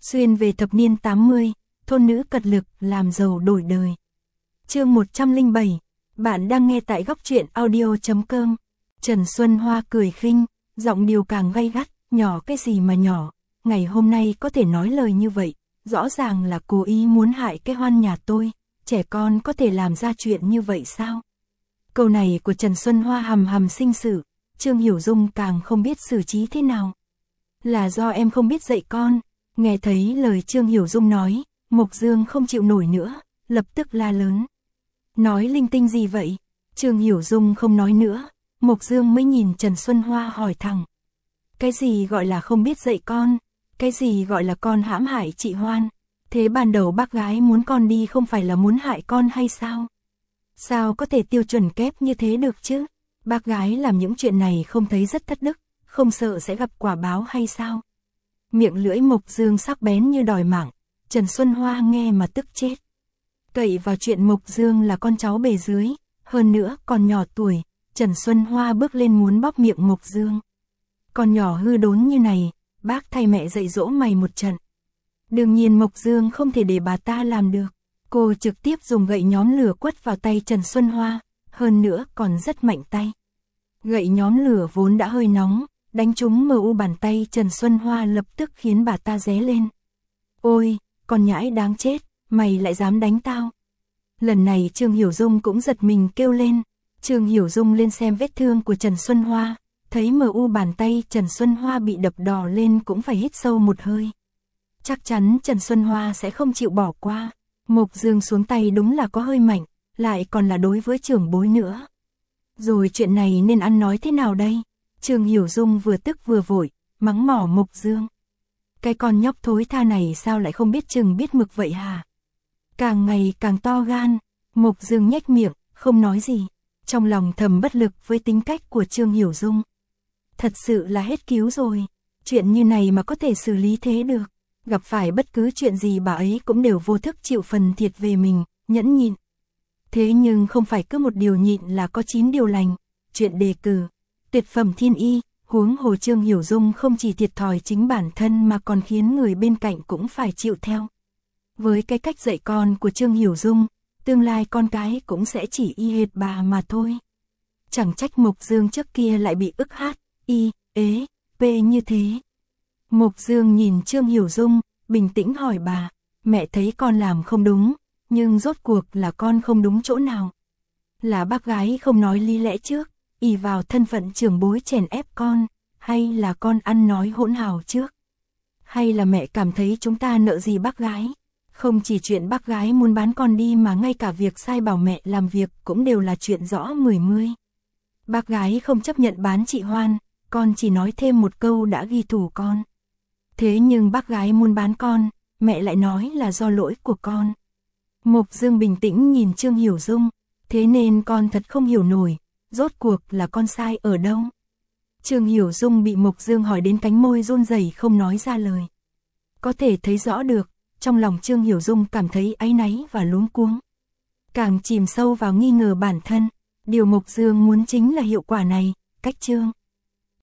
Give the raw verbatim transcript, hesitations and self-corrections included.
Xuyên về thập niên tám mươi, thôn nữ cật lực làm giàu đổi đời. Chương một trăm lẻ bảy, bạn đang nghe tại góc truyện audio chấm com. Trần Xuân Hoa cười khinh, giọng điệu càng gay gắt, nhỏ cái gì mà nhỏ, ngày hôm nay có thể nói lời như vậy, rõ ràng là cố ý muốn hại cái Hoan nhà tôi, trẻ con có thể làm ra chuyện như vậy sao? Câu này của Trần Xuân Hoa hầm hầm sinh sự, Trương Hiểu Dung càng không biết xử trí thế nào. Là do em không biết dạy con. Nghe thấy lời Trương Hiểu Dung nói, Mộc Dương không chịu nổi nữa, lập tức la lớn. Nói linh tinh gì vậy? Trương Hiểu Dung không nói nữa, Mộc Dương mới nhìn Trần Xuân Hoa hỏi thẳng. Cái gì gọi là không biết dạy con? Cái gì gọi là con hãm hại chị Hoan? Thế ban đầu bác gái muốn con đi không phải là muốn hại con hay sao? Sao có thể tiêu chuẩn kép như thế được chứ? Bác gái làm những chuyện này không thấy rất thất đức, không sợ sẽ gặp quả báo hay sao? Miệng lưỡi Mộc Dương sắc bén như đòi mạng, Trần Xuân Hoa nghe mà tức chết. Cậy vào chuyện Mộc Dương là con cháu bề dưới, hơn nữa còn nhỏ tuổi, Trần Xuân Hoa bước lên muốn bóp miệng Mộc Dương. Con nhỏ hư đốn như này, bác thay mẹ dạy dỗ mày một trận. Đương nhiên Mộc Dương không thể để bà ta làm được, cô trực tiếp dùng gậy nhóm lửa quất vào tay Trần Xuân Hoa, hơn nữa còn rất mạnh tay. Gậy nhóm lửa vốn đã hơi nóng, đánh trúng mờ u bàn tay Trần Xuân Hoa lập tức khiến bà ta ré lên. Ôi, con nhãi đáng chết, mày lại dám đánh tao. Lần này Trương Hiểu Dung cũng giật mình kêu lên. Trương Hiểu Dung lên xem vết thương của Trần Xuân Hoa, thấy mờ u bàn tay Trần Xuân Hoa bị đập đỏ lên cũng phải hít sâu một hơi. Chắc chắn Trần Xuân Hoa sẽ không chịu bỏ qua. Mộc Dương xuống tay đúng là có hơi mạnh, lại còn là đối với trưởng bối nữa. Rồi chuyện này nên ăn nói thế nào đây? Trương Hiểu Dung vừa tức vừa vội, mắng mỏ Mộc Dương. Cái con nhóc thối tha này sao lại không biết chừng biết mực vậy hả? Càng ngày càng to gan, Mộc Dương nhếch miệng, không nói gì. Trong lòng thầm bất lực với tính cách của Trương Hiểu Dung. Thật sự là hết cứu rồi, chuyện như này mà có thể xử lý thế được. Gặp phải bất cứ chuyện gì bà ấy cũng đều vô thức chịu phần thiệt về mình, nhẫn nhịn. Thế nhưng không phải cứ một điều nhịn là có chín điều lành. Chuyện đề cử, tuyệt phẩm thiên y, huống hồ Trương Hiểu Dung không chỉ thiệt thòi chính bản thân mà còn khiến người bên cạnh cũng phải chịu theo. Với cái cách dạy con của Trương Hiểu Dung, tương lai con cái cũng sẽ chỉ y hệt bà mà thôi. Chẳng trách Mộc Dương trước kia lại bị ức hát, y, ế, p như thế. Mộc Dương nhìn Trương Hiểu Dung, bình tĩnh hỏi bà, mẹ thấy con làm không đúng, nhưng rốt cuộc là con không đúng chỗ nào. Là bác gái không nói lý lẽ trước, ỷ vào thân phận trưởng bối chèn ép con, hay là con ăn nói hỗn hào trước? Hay là mẹ cảm thấy chúng ta nợ gì bác gái? Không chỉ chuyện bác gái muốn bán con đi mà ngay cả việc sai bảo mẹ làm việc cũng đều là chuyện rõ mười mươi. Bác gái không chấp nhận bán chị Hoan, con chỉ nói thêm một câu đã ghi thù con. Thế nhưng bác gái muốn bán con, mẹ lại nói là do lỗi của con. Mộc Dương bình tĩnh nhìn Trương Hiểu Dung, thế nên con thật không hiểu nổi, rốt cuộc là con sai ở đâu? Trương Hiểu Dung bị Mộc Dương hỏi đến cánh môi run rẩy không nói ra lời. Có thể thấy rõ được, trong lòng Trương Hiểu Dung cảm thấy áy náy và luống cuống. Càng chìm sâu vào nghi ngờ bản thân, điều Mộc Dương muốn chính là hiệu quả này, cách Trương